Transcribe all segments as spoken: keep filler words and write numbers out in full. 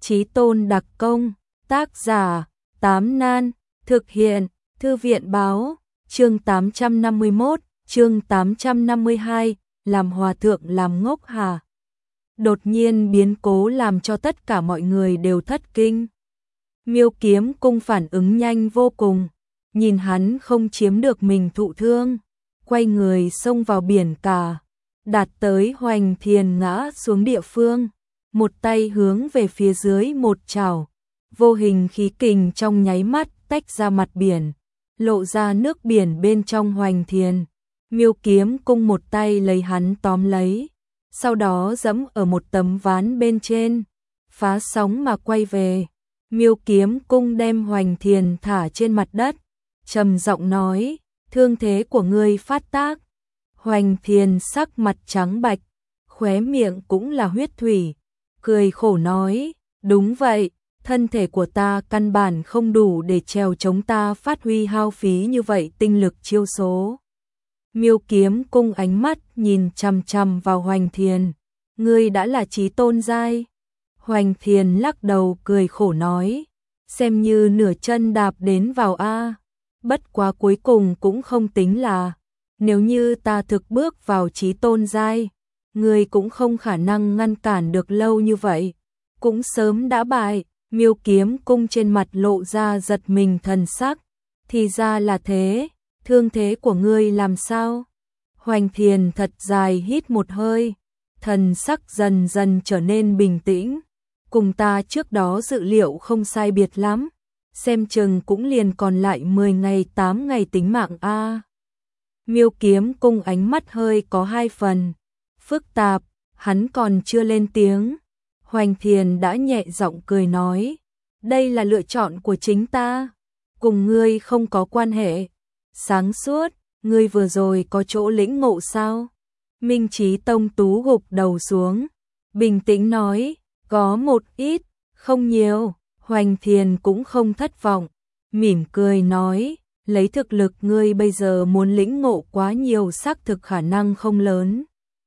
Chí Tôn đặc công, tác giả, Tám Nan, thực hiện, Thư viện báo, chương tám trăm năm mươi mốt, chương tám trăm năm mươi hai, làm hòa thượng làm ngốc hả? Đột nhiên biến cố làm cho tất cả mọi người đều thất kinh. Miêu Kiếm Cung phản ứng nhanh vô cùng, nhìn hắn không chiếm được mình thụ thương, quay người xông vào biển cả, đạt tới Hoành Thiền ngã xuống địa phương, một tay hướng về phía dưới một chảo, vô hình khí kình trong nháy mắt tách ra mặt biển, lộ ra nước biển bên trong Hoành Thiền. Miêu Kiếm Cung một tay lấy hắn tóm lấy, sau đó giẫm ở một tấm ván bên trên, phá sóng mà quay về. Miêu Kiếm Cung đem Hoành Thiền thả trên mặt đất, trầm giọng nói, thương thế của ngươi phát tác. Hoành Thiền sắc mặt trắng bạch, khóe miệng cũng là huyết thủy, cười khổ nói, đúng vậy, thân thể của ta căn bản không đủ để trèo chống ta phát huy hao phí như vậy tinh lực chiêu số. Miêu Kiếm Cung ánh mắt nhìn chằm chằm vào Hoành Thiền, ngươi đã là Chí Tôn giai. Hoành Thiền lắc đầu cười khổ nói, xem như nửa chân đạp đến vào a, bất quá cuối cùng cũng không tính là, nếu như ta thực bước vào Chí Tôn giai, ngươi cũng không khả năng ngăn cản được lâu như vậy, cũng sớm đã bại. Miêu Kiếm Cung trên mặt lộ ra giật mình thần sắc, thì ra là thế, thương thế của ngươi làm sao? Hoành Thiền thật dài hít một hơi, thần sắc dần dần trở nên bình tĩnh, cùng ta trước đó dự liệu không sai biệt lắm, xem chừng cũng liền còn lại mười ngày tám ngày tính mạng a. Miêu Kiếm Cung ánh mắt hơi có hai phần phức tạp, hắn còn chưa lên tiếng, Hoành Thiền đã nhẹ giọng cười nói, đây là lựa chọn của chính ta, cùng ngươi không có quan hệ. Sáng suốt, ngươi vừa rồi có chỗ lĩnh ngộ sao? Minh Chí Tông Tú gục đầu xuống, bình tĩnh nói, có một ít, không nhiều. Hoành Thiền cũng không thất vọng, mỉm cười nói, lấy thực lực ngươi bây giờ muốn lĩnh ngộ quá nhiều xác thực khả năng không lớn.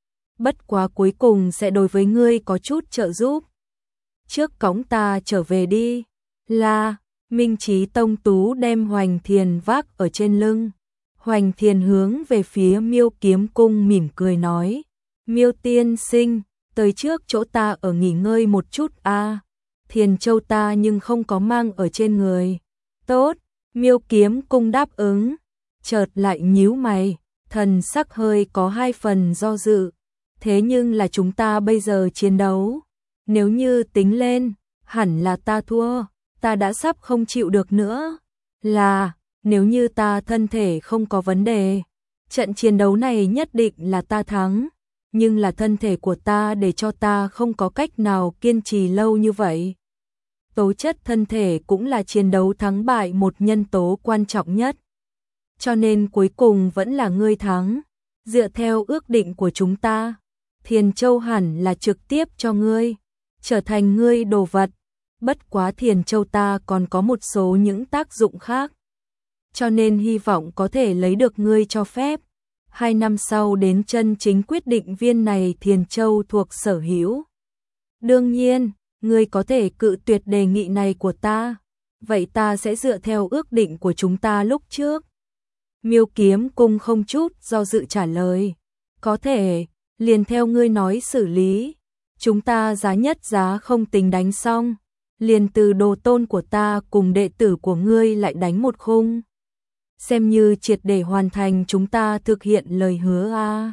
Bất quá cuối cùng sẽ đối với ngươi có chút trợ giúp. Trước cõng ta trở về đi. Là, Minh Chí Tông Tú đem Hoành Thiền vác ở trên lưng. Hoành Thiền hướng về phía Miêu Kiếm Cung mỉm cười nói, Miêu tiên sinh, tới trước chỗ ta ở nghỉ ngơi một chút a. À, Thiền Châu ta nhưng không có mang ở trên người. Tốt, Miêu Kiếm Cung đáp ứng, chợt lại nhíu mày, thần sắc hơi có hai phần do dự. Thế nhưng là chúng ta bây giờ chiến đấu, nếu như tính lên, hẳn là ta thua, ta đã sắp không chịu được nữa. Là, nếu như ta thân thể không có vấn đề, trận chiến đấu này nhất định là ta thắng, nhưng là thân thể của ta để cho ta không có cách nào kiên trì lâu như vậy. Tố chất thân thể cũng là chiến đấu thắng bại một nhân tố quan trọng nhất. Cho nên cuối cùng vẫn là ngươi thắng, dựa theo ước định của chúng ta. Thiền Châu hẳn là trực tiếp cho ngươi, trở thành ngươi đồ vật, bất quá Thiền Châu ta còn có một số những tác dụng khác, cho nên hy vọng có thể lấy được ngươi cho phép. Hai năm sau đến chân chính quyết định viên này Thiền Châu thuộc sở hữu. Đương nhiên, ngươi có thể cự tuyệt đề nghị này của ta, vậy ta sẽ dựa theo ước định của chúng ta lúc trước. Miêu Kiếm Cung không chút do dự trả lời, có thể, liền theo ngươi nói xử lý, chúng ta giá nhất giá không tính đánh xong, liền từ đồ tôn của ta cùng đệ tử của ngươi lại đánh một khung. Xem như triệt để hoàn thành chúng ta thực hiện lời hứa a. À.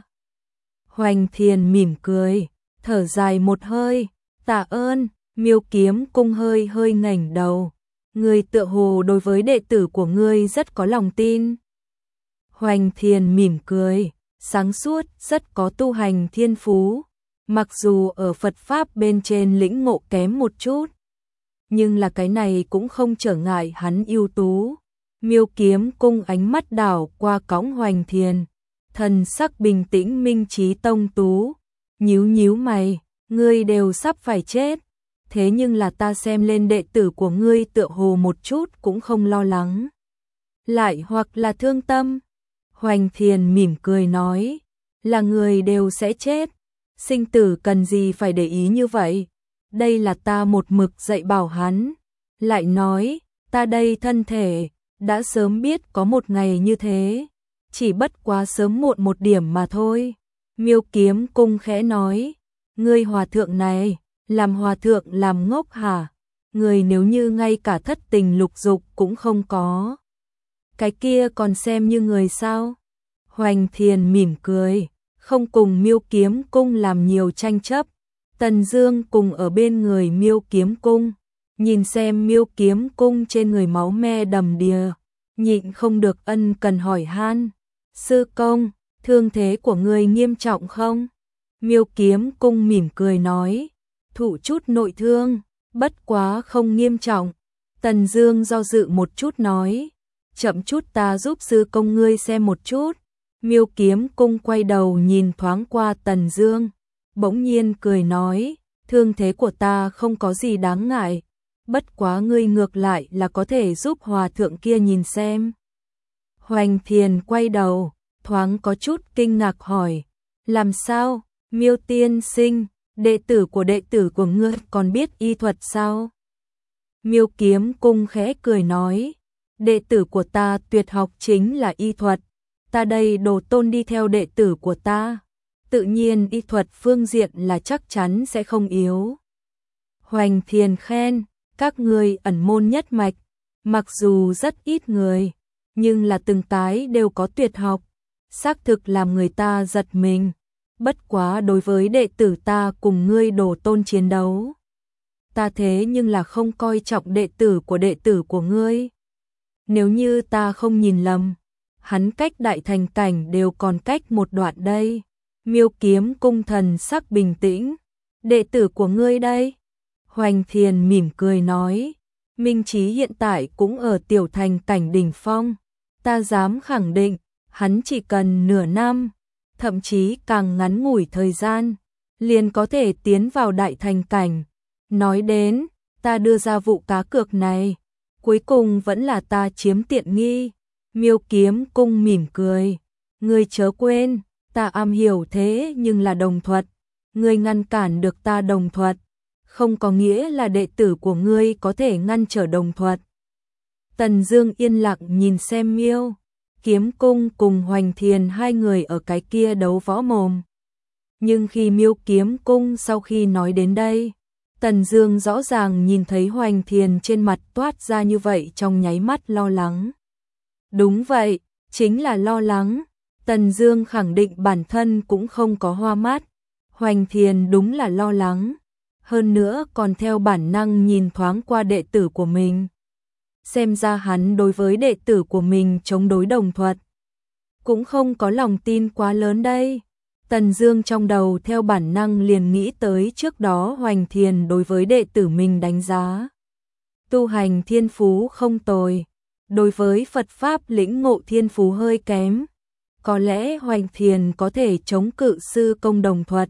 Hoành Thiền mỉm cười, thở dài một hơi, tạ ơn. Miêu Kiếm Cung hơi hơi ngẩng đầu, ngươi tựa hồ đối với đệ tử của ngươi rất có lòng tin. Hoành Thiền mỉm cười, sáng suốt, rất có tu hành thiên phú, mặc dù ở Phật Pháp bên trên lĩnh ngộ kém một chút, nhưng là cái này cũng không trở ngại hắn ưu tú. Miêu Kiếm Cung ánh mắt đảo qua cõng Hoành Thiền, thần sắc bình tĩnh. Minh Chí Tông Tú nhíu nhíu mày, ngươi đều sắp phải chết, thế nhưng là ta xem lên đệ tử của ngươi tựa hồ một chút cũng không lo lắng, lại hoặc là thương tâm. Hoành Thiền mỉm cười nói, là người đều sẽ chết, sinh tử cần gì phải để ý như vậy, đây là ta một mực dạy bảo hắn. Lại nói, ta đây thân thể, đã sớm biết có một ngày như thế, chỉ bất quá sớm muộn một điểm mà thôi. Miêu Kiếm Cung khẽ nói, ngươi hòa thượng này, làm hòa thượng làm ngốc hả? Người nếu như ngay cả thất tình lục dục cũng không có, cái kia còn xem như người sao? Hoành Thiền mỉm cười, không cùng Miêu Kiếm Cung làm nhiều tranh chấp. Tần Dương cùng ở bên người Miêu Kiếm Cung, nhìn xem Miêu Kiếm Cung trên người máu me đầm đìa, nhịn không được ân cần hỏi han, sư công, thương thế của ngươi nghiêm trọng không? Miêu Kiếm Cung mỉm cười nói, thụ chút nội thương, bất quá không nghiêm trọng. Tần Dương do dự một chút nói, chậm chút ta giúp sư công ngươi xem một chút. Miêu Kiếm Cung quay đầu nhìn thoáng qua Tần Dương, bỗng nhiên cười nói, thương thế của ta không có gì đáng ngại, bất quá ngươi ngược lại là có thể giúp hòa thượng kia nhìn xem. Hoành Thiền quay đầu, thoáng có chút kinh ngạc hỏi, làm sao? Miêu tiên sinh, đệ tử của đệ tử của ngươi còn biết y thuật sao? Miêu Kiếm Cung khẽ cười nói, đệ tử của ta tuyệt học chính là y thuật, ta đây đồ tôn đi theo đệ tử của ta, tự nhiên y thuật phương diện là chắc chắn sẽ không yếu. Hoành Thiền khen, các ngươi ẩn môn nhất mạch, mặc dù rất ít người, nhưng là từng cái đều có tuyệt học, xác thực làm người ta giật mình. Bất quá đối với đệ tử ta cùng ngươi đồ tôn chiến đấu, ta thế nhưng là không coi trọng đệ tử của đệ tử của ngươi. Nếu như ta không nhìn lầm, hắn cách đại thành cảnh đều còn cách một đoạn đây. Miêu Kiếm Cung thần sắc bình tĩnh, đệ tử của ngươi đây. Hoành Thiền mỉm cười nói, Minh Chí hiện tại cũng ở tiểu thành cảnh đỉnh phong, ta dám khẳng định, hắn chỉ cần nửa năm, thậm chí càng ngắn ngủi thời gian, liền có thể tiến vào đại thành cảnh. Nói đến, ta đưa ra vụ cá cược này, cuối cùng vẫn là ta chiếm tiện nghi. Miêu Kiếm Cung mỉm cười, ngươi chớ quên, ta am hiểu thế nhưng là đồng thuật, ngươi ngăn cản được ta đồng thuật, không có nghĩa là đệ tử của ngươi có thể ngăn trở đồng thuật. Tần Dương yên lặng nhìn xem Miêu Kiếm Cung cùng Hoành Thiền hai người ở cái kia đấu võ mồm. Nhưng khi Miêu Kiếm Cung sau khi nói đến đây, Tần Dương rõ ràng nhìn thấy Hoành Thiền trên mặt toát ra như vậy trong nháy mắt lo lắng. Đúng vậy, chính là lo lắng. Tần Dương khẳng định bản thân cũng không có hoa mắt. Hoành Thiền đúng là lo lắng. Hơn nữa còn theo bản năng nhìn thoáng qua đệ tử của mình. Xem ra hắn đối với đệ tử của mình chống đối đồng thuật, cũng không có lòng tin quá lớn đây. Tần Dương trong đầu theo bản năng liền nghĩ tới trước đó Hoành Thiền đối với đệ tử mình đánh giá. Tu hành thiên phú không tồi, đối với Phật Pháp lĩnh ngộ thiên phú hơi kém. Có lẽ Hoành Thiền có thể chống cự sư công đồng thuật,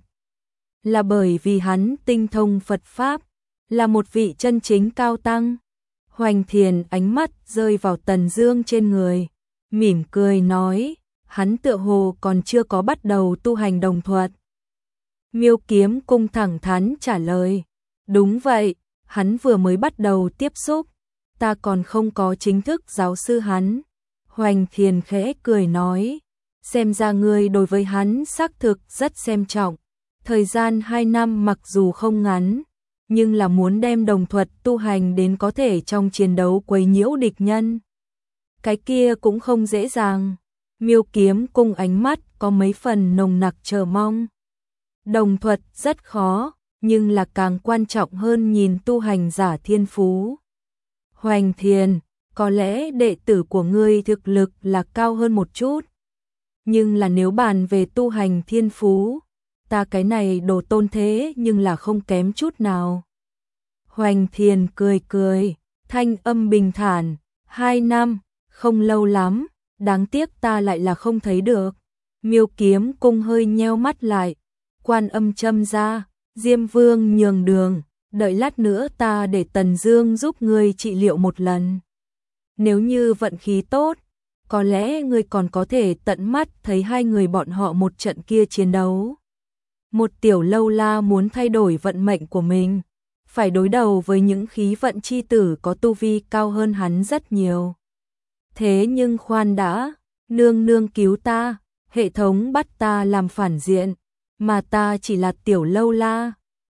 là bởi vì hắn tinh thông Phật Pháp, là một vị chân chính cao tăng. Hoành Thiền ánh mắt rơi vào Tần Dương trên người, mỉm cười nói, hắn tựa hồ còn chưa có bắt đầu tu hành đồng thuật. Miêu Kiếm Cung thẳng thắn trả lời, đúng vậy, hắn vừa mới bắt đầu tiếp xúc, ta còn không có chính thức giáo sư hắn. Hoành Thiền khẽ cười nói, xem ra ngươi đối với hắn xác thực rất xem trọng. Thời gian hai năm mặc dù không ngắn, nhưng là muốn đem đồng thuật tu hành đến có thể trong chiến đấu quấy nhiễu địch nhân, cái kia cũng không dễ dàng. Miêu Kiếm Cung ánh mắt có mấy phần nồng nặc chờ mong. Đồng thuật rất khó, nhưng là càng quan trọng hơn nhìn tu hành giả thiên phú. Hoành Thiền, có lẽ đệ tử của ngươi thực lực là cao hơn một chút, nhưng là nếu bàn về tu hành thiên phú, ta cái này đồ tôn thế nhưng là không kém chút nào. Hoành Thiền cười cười, thanh âm bình thản, hai năm, không lâu lắm, đáng tiếc ta lại là không thấy được. Miêu Kiếm Cung hơi nheo mắt lại, Quan Âm châm ra, Diêm Vương nhường đường, đợi lát nữa ta để Tần Dương giúp ngươi trị liệu một lần. Nếu như vận khí tốt, có lẽ ngươi còn có thể tận mắt thấy hai người bọn họ một trận kia chiến đấu. Một tiểu lâu la muốn thay đổi vận mệnh của mình, phải đối đầu với những khí vận chi tử có tu vi cao hơn hắn rất nhiều. Thế nhưng khoan đã, nương nương cứu ta, hệ thống bắt ta làm phản diện, mà ta chỉ là tiểu lâu la,